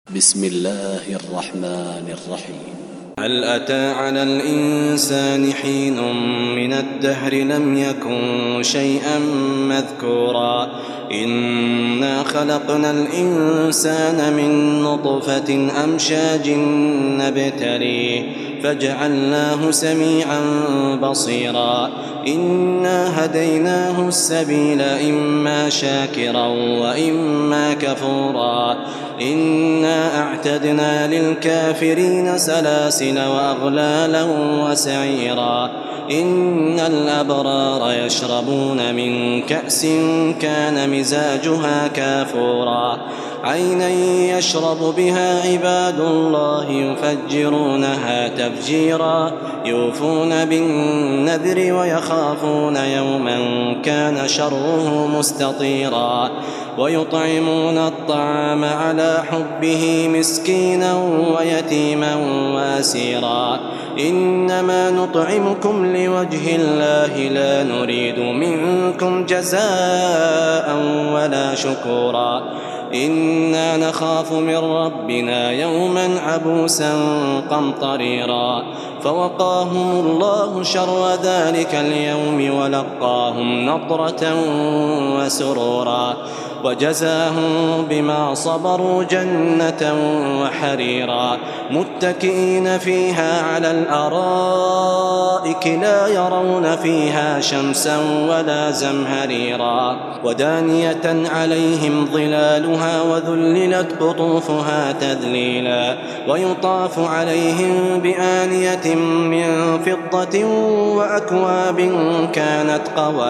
بسم الله الرحمن الرحيم. هل أتى على الإنسان حين من الدهر لم يكن شيئا مذكورا إنا خلقنا الإنسان من نطفة أمشاج نبتليه فجعلناه سميعا بصيرا إنا هديناه السبيل إما شاكرا وإما كفورا إنا أعتدنا للكافرين سلاسل وأغلالا وسعيرا إن الأبرار يشربون من كأس كان مزاجها كافورا عينا يشرب بها عباد الله يفجرونها تفجيرا يوفون بالنذر ويخافون يوما كان شره مستطيرا ويطعمون الطعام على حبه مسكينا ويتيما واسيرا إنما نطعمكم لوجه الله لا نريد منكم جزاء ولا شكورا إنا نخاف من ربنا يوما عبوسا قمطريرا فوقاهم الله شر ذلك اليوم ولقاهم نضرة وسرورا وجزاهم بما صبروا جنة وحريرا متكئين فيها على الأرائك لا يرون فيها شمسا ولا زمهريرا ودانية عليهم ظلالها وذللت قطوفها تذليلا ويطاف عليهم بآنية من فضة وأكواب كانت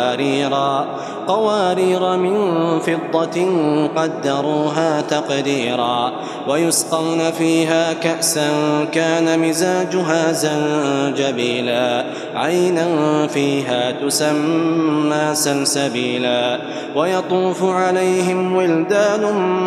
قوارير من فضة قدروها تقديرا ويسقون فيها كأسا كان مزاجها زنجبيلا عينا فيها تسمى سلسبيلا ويطوف عليهم ولدان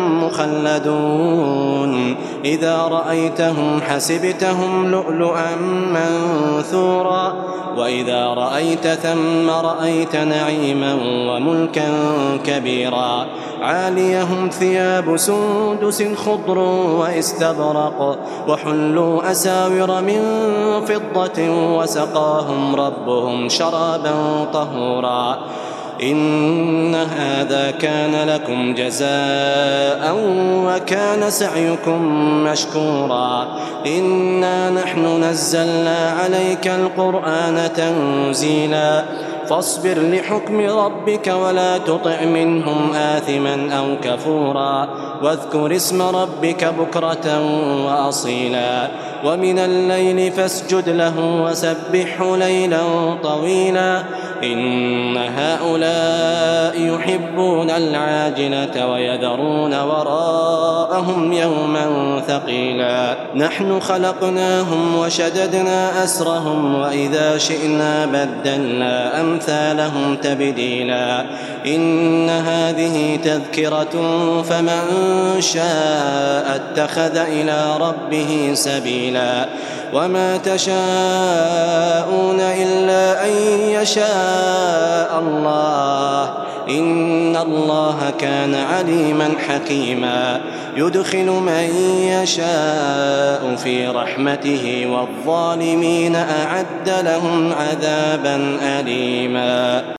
مخلدون إذا رأيتهم حسبتهم لؤلؤا منثورا وإذا رأيت ثم رأيت نعيما وملكا كبيرا عاليهم ثياب سندس خضر واستبرق وحلوا أساور من فضة وسقاهم ربهم شرابا طهورا إن هذا كان لكم جزاء وكان سعيكم مشكورا إنا نحن نزلنا عليك القرآن تنزيلا فاصبر لحكم ربك ولا تطع منهم آثما أو كفورا واذكر اسم ربك بكرة وأصيلا ومن الليل فاسجد له وسبحه ليلا طويلا إن هؤلاء يحبون العاجلة ويذرون وراءهم يوما ثقيلا نحن خلقناهم وشددنا أسرهم وإذا شئنا بدلنا أمثالهم تبديلا إن هذه تذكرة فمن شاء اتخذ إلى ربه سبيلا وما تشاءون إلا أن يشاء الله إن الله كان عليما حكيما يدخل من يشاء في رحمته والظالمين أعد لهم عذابا أليما.